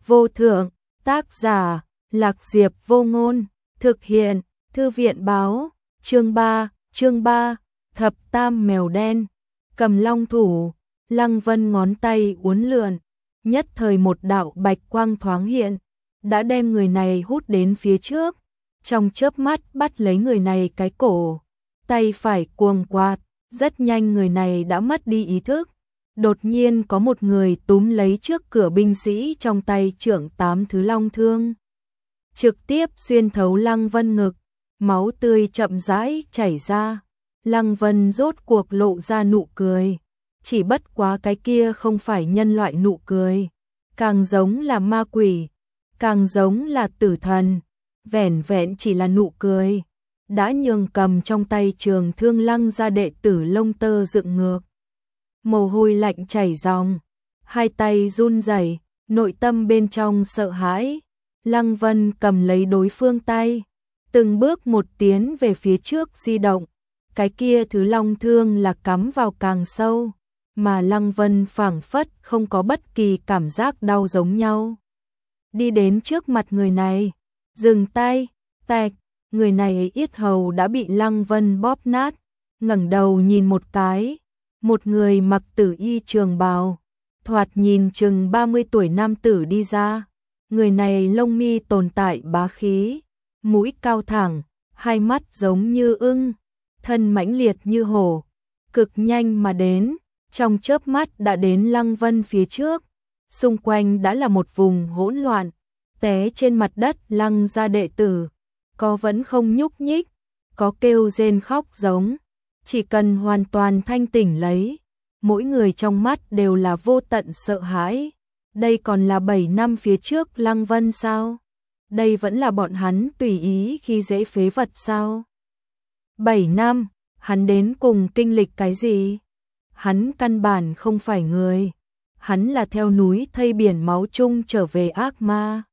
vô thượng, tác giả, Lạc Diệp Vô Ngôn, thực hiện, Thư viện báo, chương 3, Thập Tam Mèo Đen, cầm long thủ, Lăng Vân ngón tay uốn lượn, nhất thời một đạo bạch quang thoáng hiện, đã đem người này hút đến phía trước, trong chớp mắt bắt lấy người này cái cổ, tay phải cuồng quạt, rất nhanh người này đã mất đi ý thức. Đột nhiên có một người túm lấy trước cửa binh sĩ trong tay trưởng 8 thứ long thương, trực tiếp xuyên thấu Lăng Vân ngực, máu tươi chậm rãi chảy ra. Lăng Vân rốt cuộc lộ ra nụ cười, chỉ bất quá cái kia không phải nhân loại nụ cười, càng giống là ma quỷ, càng giống là tử thần, vẻn vẹn chỉ là nụ cười, đã nhường cầm trong tay trường thương Lăng gia đệ tử lông tơ dựng ngược. Mồ hôi lạnh chảy ròng, hai tay run rẩy, nội tâm bên trong sợ hãi. Lăng Vân cầm lấy đối phương tay, từng bước một tiến về phía trước di động, cái kia thứ long thương là cắm vào càng sâu, mà Lăng Vân phảng phất không có bất kỳ cảm giác đau giống nhau. Đi đến trước mặt người này, dừng tay, tạch, người này yết hầu đã bị Lăng Vân bóp nát, ngẩng đầu nhìn một cái, một người mặc tử y trường bào, thoạt nhìn chừng 30 tuổi nam tử đi ra. Người này lông mi tồn tại bá khí, mũi cao thẳng, hai mắt giống như ưng, thân mãnh liệt như hổ, cực nhanh mà đến, trong chớp mắt đã đến Lăng Vân phía trước, xung quanh đã là một vùng hỗn loạn, té trên mặt đất Lăng gia đệ tử, có vẫn không nhúc nhích, có kêu rên khóc giống, chỉ cần hoàn toàn thanh tỉnh lấy, mỗi người trong mắt đều là vô tận sợ hãi. Đây còn là 7 năm phía trước Lăng Vân sao? Đây vẫn là bọn hắn tùy ý khi dễ phế vật sao? 7 năm, hắn đến cùng kinh lịch cái gì? Hắn căn bản không phải người, hắn là theo núi thây biển máu chung trở về ác ma.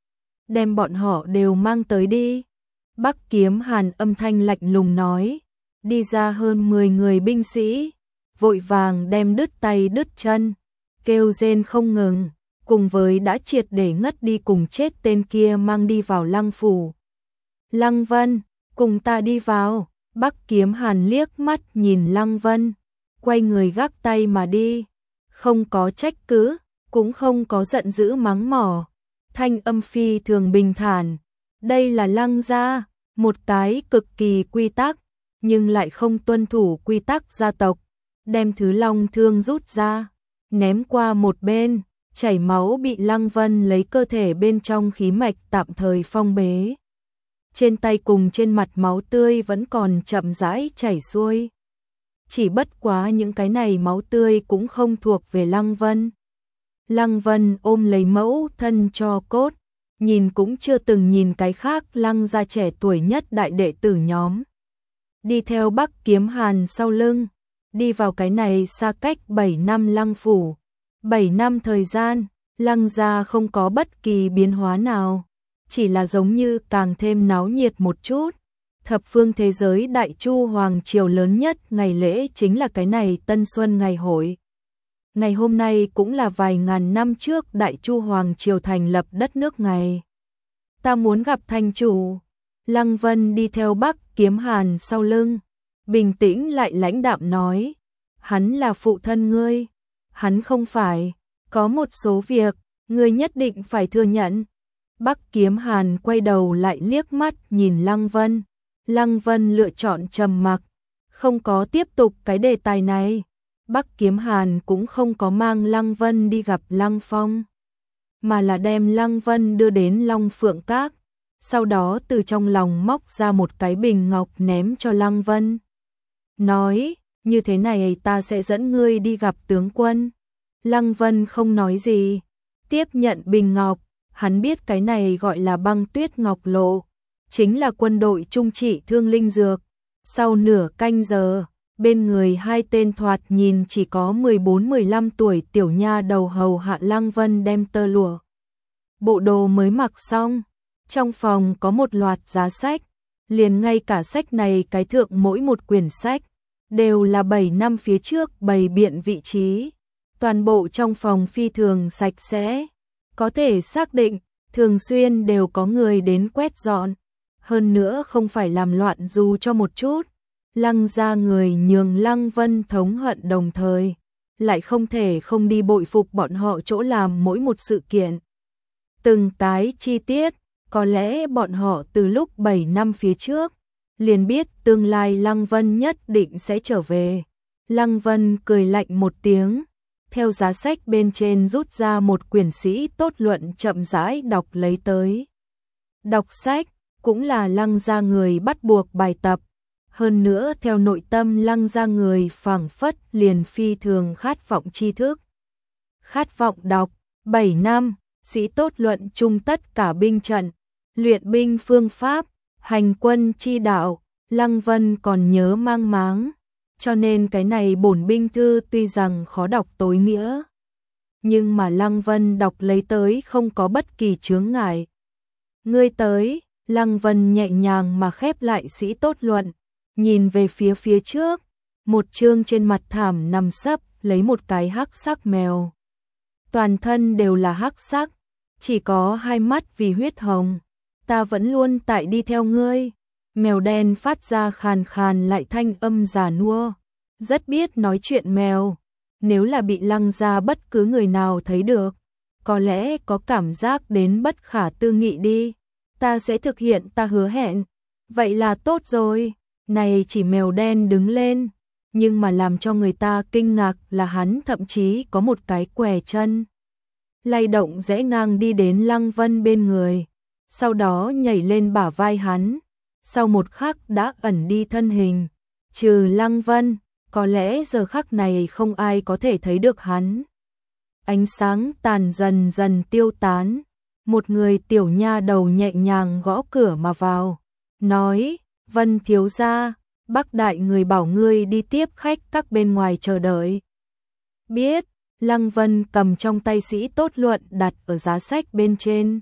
Đem bọn họ đều mang tới đi. Bắc Kiếm Hàn âm thanh lạnh lùng nói, đi ra hơn 10 người binh sĩ, vội vàng đem đứt tay đứt chân, kêu rên không ngừng, cùng với đã triệt để ngất đi cùng chết tên kia mang đi vào Lăng phủ. Lăng Vân, cùng ta đi vào. Bắc Kiếm Hàn liếc mắt nhìn Lăng Vân, quay người gác tay mà đi, không có trách cứ, cũng không có giận dữ mắng mỏ, thanh âm phi thường bình thản. Đây là Lăng gia, một cái cực kỳ quy tắc, nhưng lại không tuân thủ quy tắc gia tộc, đem thứ long thương rút ra, ném qua một bên, chảy máu bị Lăng Vân lấy cơ thể bên trong khí mạch tạm thời phong bế. Trên tay cùng trên mặt máu tươi vẫn còn chậm rãi chảy xuôi. Chỉ bất quá những cái này máu tươi cũng không thuộc về Lăng Vân. Lăng Vân ôm lấy mẫu thân cho cốt, nhìn cũng chưa từng nhìn cái khác Lăng gia trẻ tuổi nhất đại đệ tử nhóm. Đi theo Bắc Kiếm Hàn sau lưng, đi vào cái này xa cách 7 năm Lăng phủ. 7 năm thời gian, Lăng gia không có bất kỳ biến hóa nào, chỉ là giống như càng thêm náo nhiệt một chút. Thập phương thế giới Đại Chu Hoàng triều lớn nhất ngày lễ chính là cái này Tân Xuân ngày hội. Ngày hôm nay cũng là vài ngàn năm trước Đại Chu Hoàng triều thành lập đất nước ngày. Ta muốn gặp thành chủ. Lăng Vân đi theo Bắc Kiếm Hàn sau lưng, bình tĩnh lại lãnh đạm nói, hắn là phụ thân ngươi. Hắn không phải, có một số việc, ngươi nhất định phải thừa nhận. Bắc Kiếm Hàn quay đầu lại liếc mắt nhìn Lăng Vân. Lăng Vân lựa chọn trầm mặc, không có tiếp tục cái đề tài này. Bắc Kiếm Hàn cũng không có mang Lăng Vân đi gặp Lăng Phong, mà là đem Lăng Vân đưa đến Long Phượng Các, sau đó từ trong lòng móc ra một cái bình ngọc ném cho Lăng Vân. Nói, như thế này ta sẽ dẫn ngươi đi gặp tướng quân. Lăng Vân không nói gì, tiếp nhận bình ngọc, hắn biết cái này gọi là Băng Tuyết Ngọc Lộ, chính là quân đội trung trị thương linh dược. Sau nửa canh giờ, bên người hai tên thoạt nhìn chỉ có 14-15 tuổi tiểu nha đầu hầu hạ Lăng Vân đem tơ lụa, bộ đồ mới mặc xong. Trong phòng có một loạt giá sách, liền ngay cả sách này cái thượng mỗi một quyển sách đều là 7 năm phía trước bày biện vị trí. Toàn bộ trong phòng phi thường sạch sẽ, Có thể xác định, thường xuyên đều có người đến quét dọn. Hơn nữa không phải làm loạn dù cho một chút. Lăng gia người nhường Lăng Vân thống hận đồng thời. Lại không thể không đi bội phục bọn họ chỗ làm mỗi một sự kiện. Từng cái chi tiết, có lẽ bọn họ từ lúc 7 năm phía trước, liền biết tương lai Lăng Vân nhất định sẽ trở về. Lăng Vân cười lạnh một tiếng, theo giá sách bên trên rút ra một quyển sĩ tốt luận chậm rãi đọc lấy tới. Đọc sách, cũng là Lăng gia người bắt buộc bài tập. Hơn nữa theo nội tâm Lăng gia người phảng phất liền phi thường khát vọng tri thức. Khát vọng đọc, 7 năm, sĩ tốt luận chung tất cả binh trận, luyện binh phương pháp, hành quân chi đạo, Lăng Vân còn nhớ mang máng. Cho nên cái này bổn binh thư tuy rằng khó đọc tối nghĩa, nhưng mà Lăng Vân đọc lấy tới không có bất kỳ chướng ngại. Ngươi tới, Lăng Vân nhẹ nhàng mà khép lại sĩ tốt luận, nhìn về phía trước, một chương trên mặt thảm nằm sấp lấy một cái hắc sắc mèo. Toàn thân đều là hắc sắc, chỉ có hai mắt vì huyết hồng. Ta vẫn luôn tại đi theo ngươi. Mèo đen phát ra khàn khàn lại thanh âm già nua, rất biết nói chuyện mèo. Nếu là bị Lăng gia bất cứ người nào thấy được, có lẽ có cảm giác đến bất khả tư nghị đi. Ta sẽ thực hiện ta hứa hẹn. Vậy là tốt rồi. Này chỉ mèo đen đứng lên, nhưng mà làm cho người ta kinh ngạc là hắn thậm chí có một cái què chân. Lay động rẽ ngang đi đến Lăng Vân bên người, sau đó nhảy lên bả vai hắn. Sau một khắc đã ẩn đi thân hình, trừ Lăng Vân, có lẽ giờ khắc này không ai có thể thấy được hắn. Ánh sáng tàn dần dần tiêu tán, một người tiểu nha đầu nhẹ nhàng gõ cửa mà vào, nói: Vân thiếu gia, Bắc đại người bảo ngươi đi tiếp khách các bên ngoài chờ đợi. Biết. Lăng Vân cầm trong tay sĩ tốt luận đặt ở giá sách bên trên,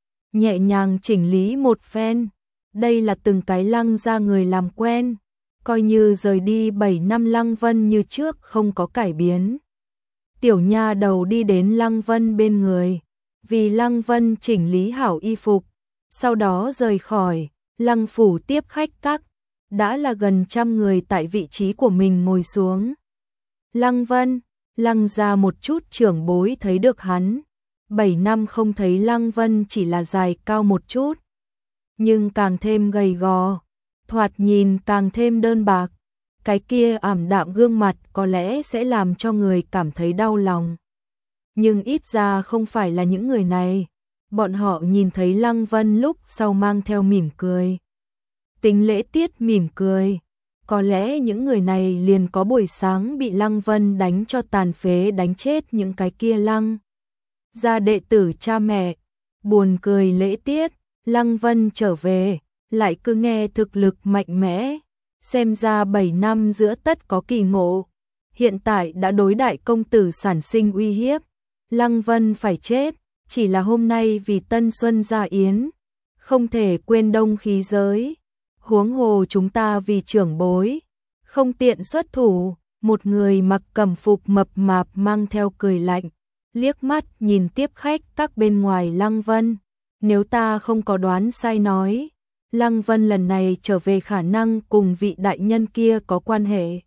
nhẹ nhàng chỉnh lý một phen. Đây là từng cái Lăng gia người làm quen, coi như rời đi 7 năm Lăng Vân như trước không có cải biến. Tiểu nha đầu đi đến Lăng Vân bên người, vì Lăng Vân chỉnh lý hảo y phục, sau đó rời khỏi. Lăng phủ tiếp khách các, đã là gần 100 người tại vị trí của mình ngồi xuống. Lăng Vân, Lăng gia một chút trưởng bối thấy được hắn. 7 năm không thấy Lăng Vân chỉ là dài cao một chút, nhưng càng thêm gầy gò, thoạt nhìn càng thêm đơn bạc. Cái kia ảm đạm gương mặt có lẽ sẽ làm cho người cảm thấy đau lòng. Nhưng ít ra không phải là những người này. Bọn họ nhìn thấy Lăng Vân lúc sau mang theo mỉm cười. Tính lễ tiết mỉm cười. Có lẽ những người này liền có buổi sáng bị Lăng Vân đánh cho tàn phế đánh chết những cái kia Lăng gia đệ tử cha mẹ. Buồn cười lễ tiết, Lăng Vân trở về, lại cứ nghe thực lực mạnh mẽ. Xem ra 7 năm giữa tất có kỳ ngộ. Hiện tại đã đối đại công tử sản sinh uy hiếp. Lăng Vân phải chết, chỉ là hôm nay vì Tân Xuân gia yến, không thể quên đông khí giới. Huống hồ chúng ta vì trưởng bối, không tiện xuất thủ. Một người mặc cẩm phục mập mạp mang theo cười lạnh, liếc mắt nhìn tiếp khách các bên ngoài Lăng Vân. Nếu ta không có đoán sai nói, Lăng Vân lần này trở về khả năng cùng vị đại nhân kia có quan hệ.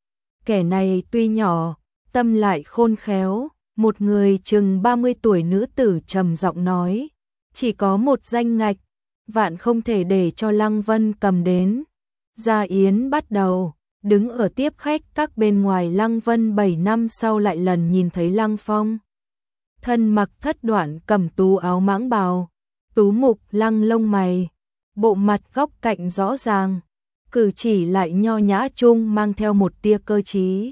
Kẻ này tuy nhỏ, tâm lại khôn khéo. Một người chừng 30 tuổi nữ tử trầm giọng nói, chỉ có một danh ngạch, vạn không thể để cho Lăng Vân cầm đến. Gia yến bắt đầu, đứng ở tiếp khách các bên ngoài Lăng Vân 7 năm sau lại lần nhìn thấy Lăng Phong. Thân mặc thất đoạn cẩm tú áo mãng bào, tú mục lăng lông mày, bộ mặt góc cạnh rõ ràng, cử chỉ lại nho nhã chung mang theo một tia cơ trí.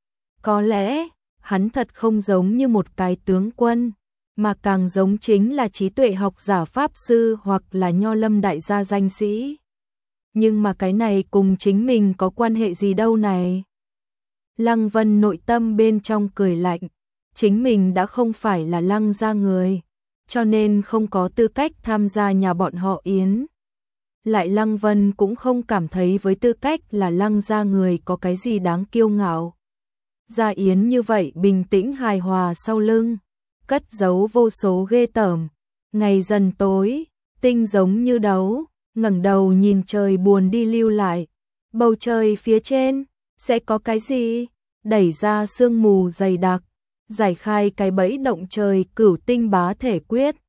Có lẽ hắn thật không giống như một cái tướng quân, mà càng giống chính là trí tuệ học giả pháp sư hoặc là nho lâm đại gia danh sĩ. Nhưng mà cái này cùng chính mình có quan hệ gì đâu này? Lăng Vân nội tâm bên trong cười lạnh, chính mình đã không phải là Lăng gia người, cho nên không có tư cách tham gia nhà bọn họ yến. Lại Lăng Vân cũng không cảm thấy với tư cách là Lăng gia người có cái gì đáng kiêu ngạo. Gia yến như vậy bình tĩnh hài hòa sau lưng, cất giấu vô số ghê tởm. Ngày dần tối, tinh giống như đấu, ngẩng đầu nhìn trời buồn đi lưu lại. Bầu trời phía trên, sẽ có cái gì? Đẩy ra sương mù dày đặc, giải khai cái bẫy động trời cửu tinh bá thể quyết.